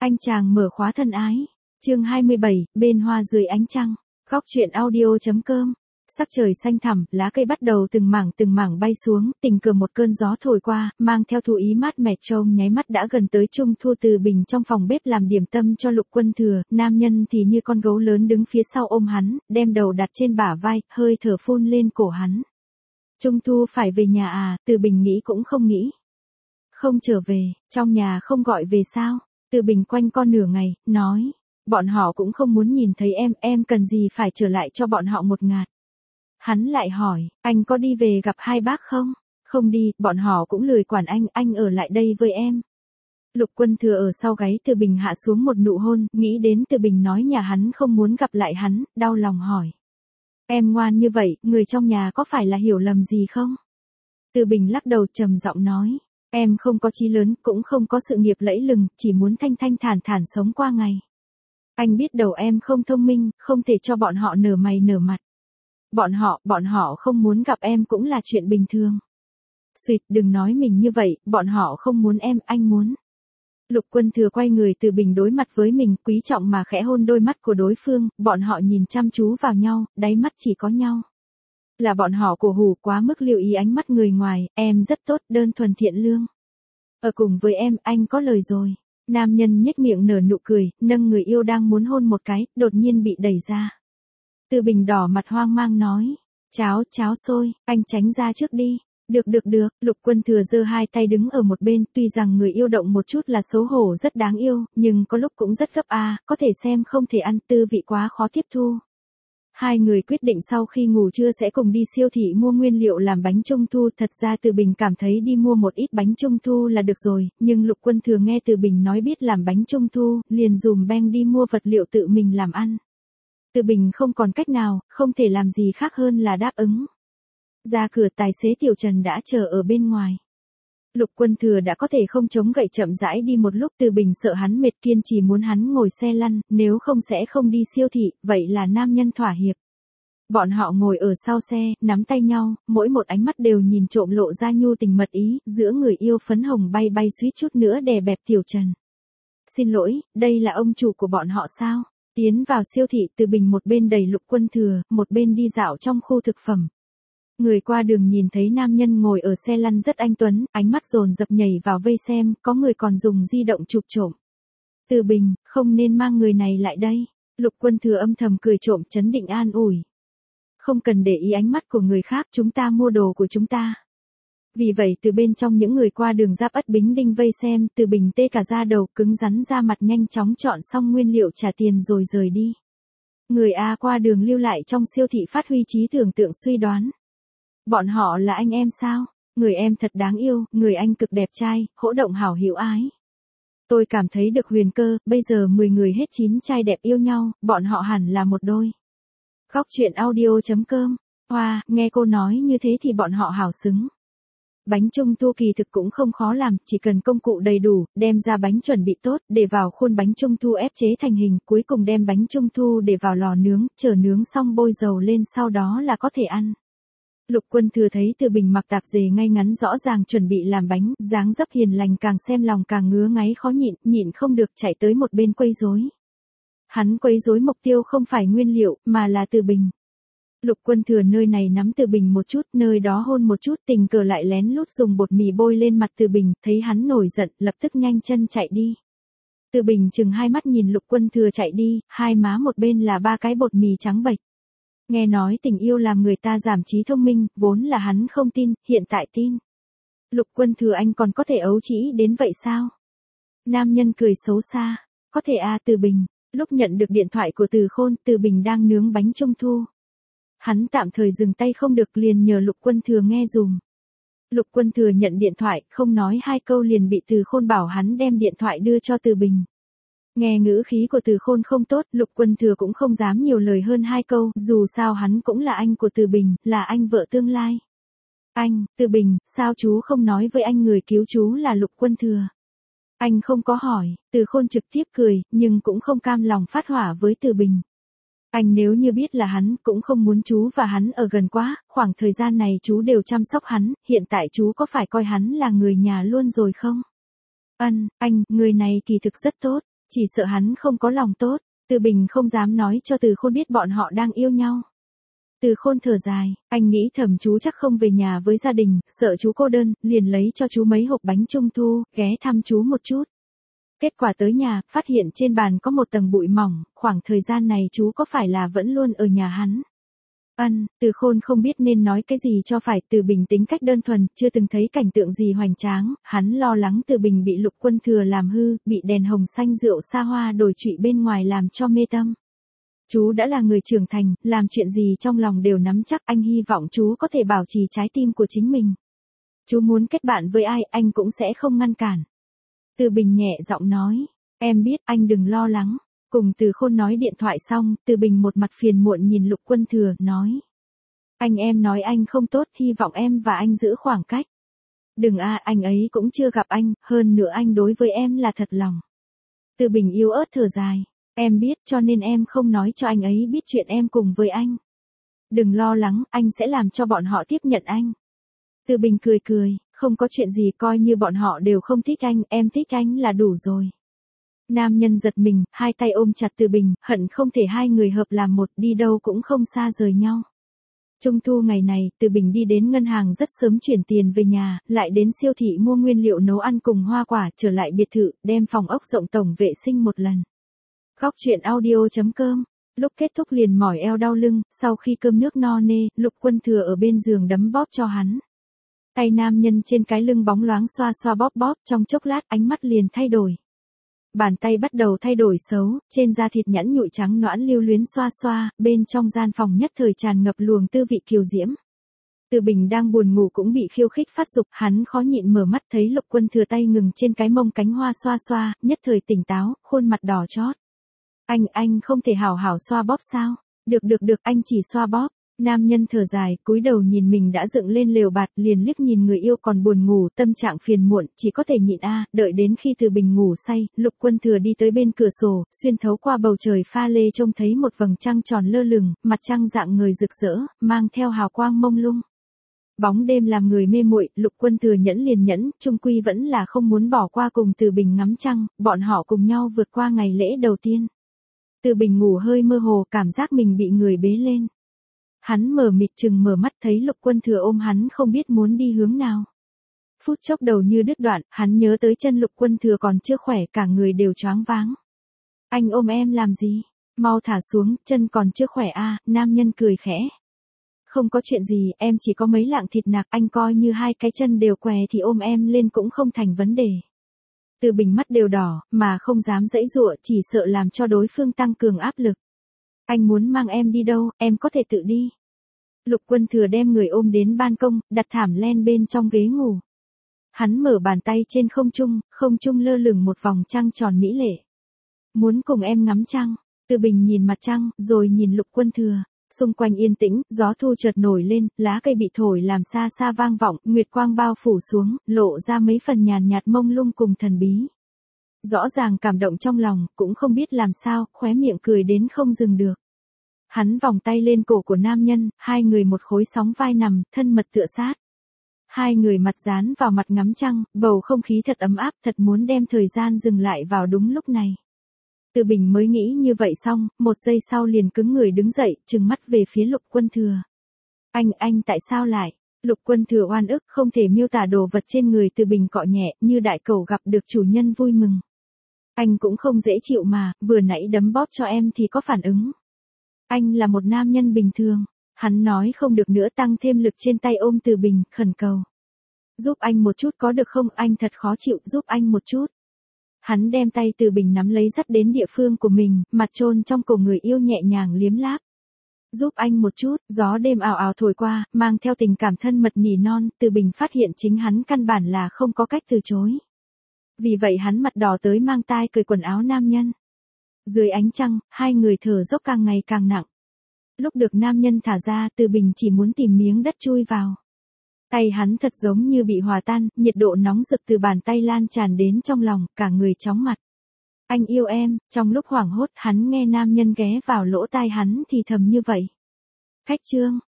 Anh chàng mở khóa thân ái. Chương 27, bên hoa dưới ánh trăng. Góc truyện audio.com. Sắc trời xanh thẳm, lá cây bắt đầu từng mảng bay xuống, tình cờ một cơn gió thổi qua, mang theo thu ý mát mẻ trông nháy mắt đã gần tới Trung Thu. Từ Bình trong phòng bếp làm điểm tâm cho Lục Quân Thừa, nam nhân thì như con gấu lớn đứng phía sau ôm hắn, đem đầu đặt trên bả vai, hơi thở phun lên cổ hắn. Trung Thu phải về nhà à? Từ Bình nghĩ cũng không nghĩ. Không trở về, trong nhà không gọi về sao? Từ Bình quanh co nửa ngày, nói. Bọn họ cũng không muốn nhìn thấy em cần gì phải trở lại cho bọn họ một ngạt. Hắn lại hỏi, anh có đi về gặp hai bác không? Không đi, bọn họ cũng lười quản anh ở lại đây với em. Lục Quân Thừa ở sau gáy Từ Bình hạ xuống một nụ hôn, nghĩ đến Từ Bình nói nhà hắn không muốn gặp lại hắn, đau lòng hỏi. Em ngoan như vậy, người trong nhà có phải là hiểu lầm gì không? Từ Bình lắc đầu trầm giọng nói. Em không có chí lớn, cũng không có sự nghiệp lẫy lừng, chỉ muốn thanh thanh thản thản sống qua ngày. Anh biết đầu em không thông minh, không thể cho bọn họ nở mày nở mặt. Bọn họ không muốn gặp em cũng là chuyện bình thường. Xuyệt, đừng nói mình như vậy, bọn họ không muốn em, anh muốn. Lục Quân Thừa quay người. Từ Bình đối mặt với mình, quý trọng mà khẽ hôn đôi mắt của đối phương, bọn họ nhìn chăm chú vào nhau, đáy mắt chỉ có nhau. Là bọn họ cổ hủ quá mức lưu ý ánh mắt người ngoài, em rất tốt, đơn thuần thiện lương. Ở cùng với em, anh có lời rồi. Nam nhân nhếch miệng nở nụ cười, nâng người yêu đang muốn hôn một cái, đột nhiên bị đẩy ra. Từ Bình đỏ mặt hoang mang nói. Cháo sôi, anh tránh ra trước đi. Được, Lục Quân Thừa giơ hai tay đứng ở một bên, tuy rằng người yêu động một chút là xấu hổ rất đáng yêu, nhưng có lúc cũng rất gấp có thể xem không thể ăn, tư vị quá khó tiếp thu. Hai người quyết định sau khi ngủ trưa sẽ cùng đi siêu thị mua nguyên liệu làm bánh trung thu. Thật ra Từ Bình cảm thấy đi mua một ít bánh trung thu là được rồi, nhưng Lục Quân Thừa nghe Từ Bình nói biết làm bánh trung thu, liền dùm beng đi mua vật liệu tự mình làm ăn. Từ Bình không còn cách nào, không thể làm gì khác hơn là đáp ứng. Ra cửa tài xế Tiểu Trần đã chờ ở bên ngoài. Lục Quân Thừa đã có thể không chống gậy chậm rãi đi một lúc. Từ Bình sợ hắn mệt kiên trì muốn hắn ngồi xe lăn, nếu không sẽ không đi siêu thị, vậy là nam nhân thỏa hiệp. Bọn họ ngồi ở sau xe, nắm tay nhau, mỗi một ánh mắt đều nhìn trộm lộ ra nhu tình mật ý, giữa người yêu phấn hồng bay suýt chút nữa đè bẹp Tiểu Trần. Xin lỗi, đây là ông chủ của bọn họ sao? Tiến vào siêu thị, Từ Bình một bên đẩy Lục Quân Thừa, một bên đi dạo trong khu thực phẩm. Người qua đường nhìn thấy nam nhân ngồi ở xe lăn rất anh tuấn, ánh mắt dồn dập nhảy vào vây xem, có người còn dùng di động chụp trộm. Từ Bình, không nên mang người này lại đây. Lục Quân Thừa âm thầm cười trộm trấn định an ủi. Không cần để ý ánh mắt của người khác, chúng ta mua đồ của chúng ta. Vì vậy từ bên trong những người qua đường Giáp Ất Bính Đinh vây xem, Từ Bình tê cả da đầu, cứng rắn ra mặt, nhanh chóng chọn xong nguyên liệu trả tiền rồi rời đi. Người qua đường lưu lại trong siêu thị phát huy trí tưởng tượng suy đoán. Bọn họ là anh em sao? Người em thật đáng yêu, người anh cực đẹp trai, hỗ động hảo hữu ái. Tôi cảm thấy được huyền cơ, bây giờ 10 người hết 9 trai đẹp yêu nhau, bọn họ hẳn là một đôi. Góc truyện audio.com. Hoa, nghe cô nói như thế thì bọn họ hảo xứng. Bánh trung thu kỳ thực cũng không khó làm, chỉ cần công cụ đầy đủ, đem ra bánh chuẩn bị tốt, để vào khuôn bánh trung thu ép chế thành hình, cuối cùng đem bánh trung thu để vào lò nướng, chờ nướng xong bôi dầu lên, sau đó là có thể ăn. Lục Quân Thừa thấy Từ Bình mặc tạp dề ngay ngắn rõ ràng chuẩn bị làm bánh, dáng dấp hiền lành, càng xem lòng càng ngứa ngáy khó nhịn không được chạy tới một bên quấy rối. Hắn quấy rối mục tiêu không phải nguyên liệu, mà là Từ Bình. Lục Quân Thừa nơi này nắm Từ Bình một chút, nơi đó hôn một chút, tình cờ lại lén lút dùng bột mì bôi lên mặt Từ Bình, thấy hắn nổi giận, lập tức nhanh chân chạy đi. Từ Bình chừng hai mắt nhìn Lục Quân Thừa chạy đi, hai má một bên là 3 cái bột mì trắng bệch. Nghe nói tình yêu làm người ta giảm trí thông minh, vốn là hắn không tin, hiện tại tin. Lục Quân Thừa, anh còn có thể ấu trĩ đến vậy sao? Nam nhân cười xấu xa. Có thể Từ Bình. Lúc nhận được điện thoại của Từ Khôn, Từ Bình đang nướng bánh trung thu. Hắn tạm thời dừng tay không được, liền nhờ Lục Quân Thừa nghe dùm. Lục Quân Thừa nhận điện thoại, không nói hai câu liền bị Từ Khôn bảo hắn đem điện thoại đưa cho Từ Bình. Nghe ngữ khí của Từ Khôn không tốt, Lục Quân Thừa cũng không dám nhiều lời hơn hai câu, dù sao hắn cũng là anh của Từ Bình, là anh vợ tương lai. Anh, Từ Bình, sao chú không nói với anh người cứu chú là Lục Quân Thừa? Anh không có hỏi. Từ Khôn trực tiếp cười, nhưng cũng không cam lòng phát hỏa với Từ Bình. Anh nếu như biết là hắn, cũng không muốn chú và hắn ở gần quá, khoảng thời gian này chú đều chăm sóc hắn, hiện tại chú có phải coi hắn là người nhà luôn rồi không? Anh, người này kỳ thực rất tốt. Chỉ sợ hắn không có lòng tốt, Từ Bình không dám nói cho Từ Khôn biết bọn họ đang yêu nhau. Từ Khôn thở dài, anh nghĩ thầm chú chắc không về nhà với gia đình, sợ chú cô đơn, liền lấy cho chú mấy hộp bánh trung thu, ghé thăm chú một chút. Kết quả tới nhà, phát hiện trên bàn có một tầng bụi mỏng, khoảng thời gian này chú có phải là vẫn luôn ở nhà hắn? Từ Khôn không biết nên nói cái gì cho phải, Từ Bình tính cách đơn thuần, chưa từng thấy cảnh tượng gì hoành tráng, hắn lo lắng Từ Bình bị Lục Quân Thừa làm hư, bị đèn hồng xanh rượu xa hoa đổi trụy bên ngoài làm cho mê tâm. Chú đã là người trưởng thành, làm chuyện gì trong lòng đều nắm chắc, anh hy vọng chú có thể bảo trì trái tim của chính mình. Chú muốn kết bạn với ai, anh cũng sẽ không ngăn cản. Từ Bình nhẹ giọng nói, em biết, anh đừng lo lắng. Cùng Từ Khôn nói điện thoại xong, Từ Bình một mặt phiền muộn nhìn Lục Quân Thừa, nói. Anh em nói anh không tốt, hy vọng em và anh giữ khoảng cách. Đừng anh ấy cũng chưa gặp anh, hơn nữa anh đối với em là thật lòng. Từ Bình yếu ớt thở dài, em biết cho nên em không nói cho anh ấy biết chuyện em cùng với anh. Đừng lo lắng, anh sẽ làm cho bọn họ tiếp nhận anh. Từ Bình cười cười, không có chuyện gì, coi như bọn họ đều không thích anh, em thích anh là đủ rồi. Nam nhân giật mình, hai tay ôm chặt Từ Bình, hận không thể hai người hợp làm một, đi đâu cũng không xa rời nhau. Trung thu ngày này, Từ Bình đi đến ngân hàng rất sớm chuyển tiền về nhà, lại đến siêu thị mua nguyên liệu nấu ăn cùng hoa quả, trở lại biệt thự, đem phòng ốc rộng tổng vệ sinh một lần. Góc truyện audio.com. Lúc kết thúc liền mỏi eo đau lưng, sau khi cơm nước no nê, Lục Quân Thừa ở bên giường đấm bóp cho hắn. Tay nam nhân trên cái lưng bóng loáng xoa xoa bóp bóp, trong chốc lát ánh mắt liền thay đổi. Bàn tay bắt đầu thay đổi xấu, trên da thịt nhẵn nhụi trắng nõn lưu luyến xoa xoa, bên trong gian phòng nhất thời tràn ngập luồng tư vị kiều diễm. Từ Bình đang buồn ngủ cũng bị khiêu khích phát dục, hắn khó nhịn mở mắt thấy Lục Quân Thừa tay ngừng trên cái mông cánh hoa xoa xoa, nhất thời tỉnh táo, khuôn mặt đỏ chót. Anh không thể hảo hảo xoa bóp sao? Được, anh chỉ xoa bóp. Nam nhân thở dài, cúi đầu nhìn mình đã dựng lên lều bạt, liền liếc nhìn người yêu còn buồn ngủ, tâm trạng phiền muộn, chỉ có thể nhịn đợi đến khi Từ Bình ngủ say, Lục Quân Thừa đi tới bên cửa sổ, xuyên thấu qua bầu trời pha lê trông thấy một vầng trăng tròn lơ lửng, mặt trăng dạng người rực rỡ, mang theo hào quang mông lung. Bóng đêm làm người mê muội, Lục Quân Thừa nhẫn liền nhẫn, chung quy vẫn là không muốn bỏ qua cùng Từ Bình ngắm trăng, bọn họ cùng nhau vượt qua ngày lễ đầu tiên. Từ Bình ngủ hơi mơ hồ, cảm giác mình bị người bế lên. Hắn mờ mịt chừng mở mắt thấy Lục Quân Thừa ôm hắn không biết muốn đi hướng nào. Phút chốc đầu như đứt đoạn, hắn nhớ tới chân Lục Quân Thừa còn chưa khỏe, cả người đều choáng váng. Anh ôm em làm gì? Mau thả xuống, chân còn chưa khỏe nam nhân cười khẽ. Không có chuyện gì, em chỉ có mấy lạng thịt nạc, anh coi như hai cái chân đều què thì ôm em lên cũng không thành vấn đề. Từ Bình mắt đều đỏ, mà không dám giãy giụa, chỉ sợ làm cho đối phương tăng cường áp lực. Anh muốn mang em đi đâu, em có thể tự đi. Lục Quân Thừa đem người ôm đến ban công, đặt thảm len bên trong ghế ngủ. Hắn mở bàn tay trên không trung lơ lửng một vòng trăng tròn mỹ lệ. Muốn cùng em ngắm trăng. Từ Bình nhìn mặt trăng, rồi nhìn Lục Quân Thừa. Xung quanh yên tĩnh, gió thu chợt nổi lên, lá cây bị thổi làm xa xa vang vọng, nguyệt quang bao phủ xuống, lộ ra mấy phần nhàn nhạt mông lung cùng thần bí. Rõ ràng cảm động trong lòng, cũng không biết làm sao, khóe miệng cười đến không dừng được. Hắn vòng tay lên cổ của nam nhân, hai người một khối sóng vai nằm, thân mật tựa sát. Hai người mặt dán vào mặt ngắm trăng, bầu không khí thật ấm áp, thật muốn đem thời gian dừng lại vào đúng lúc này. Từ Bình mới nghĩ như vậy xong, một giây sau liền cứng người đứng dậy, trừng mắt về phía Lục Quân Thừa. Anh tại sao lại? Lục Quân Thừa oan ức, không thể miêu tả đồ vật trên người Từ Bình cọ nhẹ, như đại cẩu gặp được chủ nhân vui mừng. Anh cũng không dễ chịu mà, vừa nãy đấm bóp cho em thì có phản ứng. Anh là một nam nhân bình thường. Hắn nói không được nữa, tăng thêm lực trên tay ôm Từ Bình, khẩn cầu. Giúp anh một chút có được không, anh thật khó chịu, giúp anh một chút. Hắn đem tay Từ Bình nắm lấy dắt đến địa phương của mình, mặt chôn trong cổ người yêu nhẹ nhàng liếm láp. Giúp anh một chút, gió đêm ào ào thổi qua, mang theo tình cảm thân mật nỉ non, Từ Bình phát hiện chính hắn căn bản là không có cách từ chối. Vì vậy hắn mặt đỏ tới mang tai cởi quần áo nam nhân. Dưới ánh trăng, hai người thở dốc càng ngày càng nặng. Lúc được nam nhân thả ra, Từ Bình chỉ muốn tìm miếng đất chui vào. Tay hắn thật giống như bị hòa tan, nhiệt độ nóng rực từ bàn tay lan tràn đến trong lòng, cả người chóng mặt. Anh yêu em, trong lúc hoảng hốt hắn nghe nam nhân ghé vào lỗ tai hắn thì thầm như vậy. Khách trương,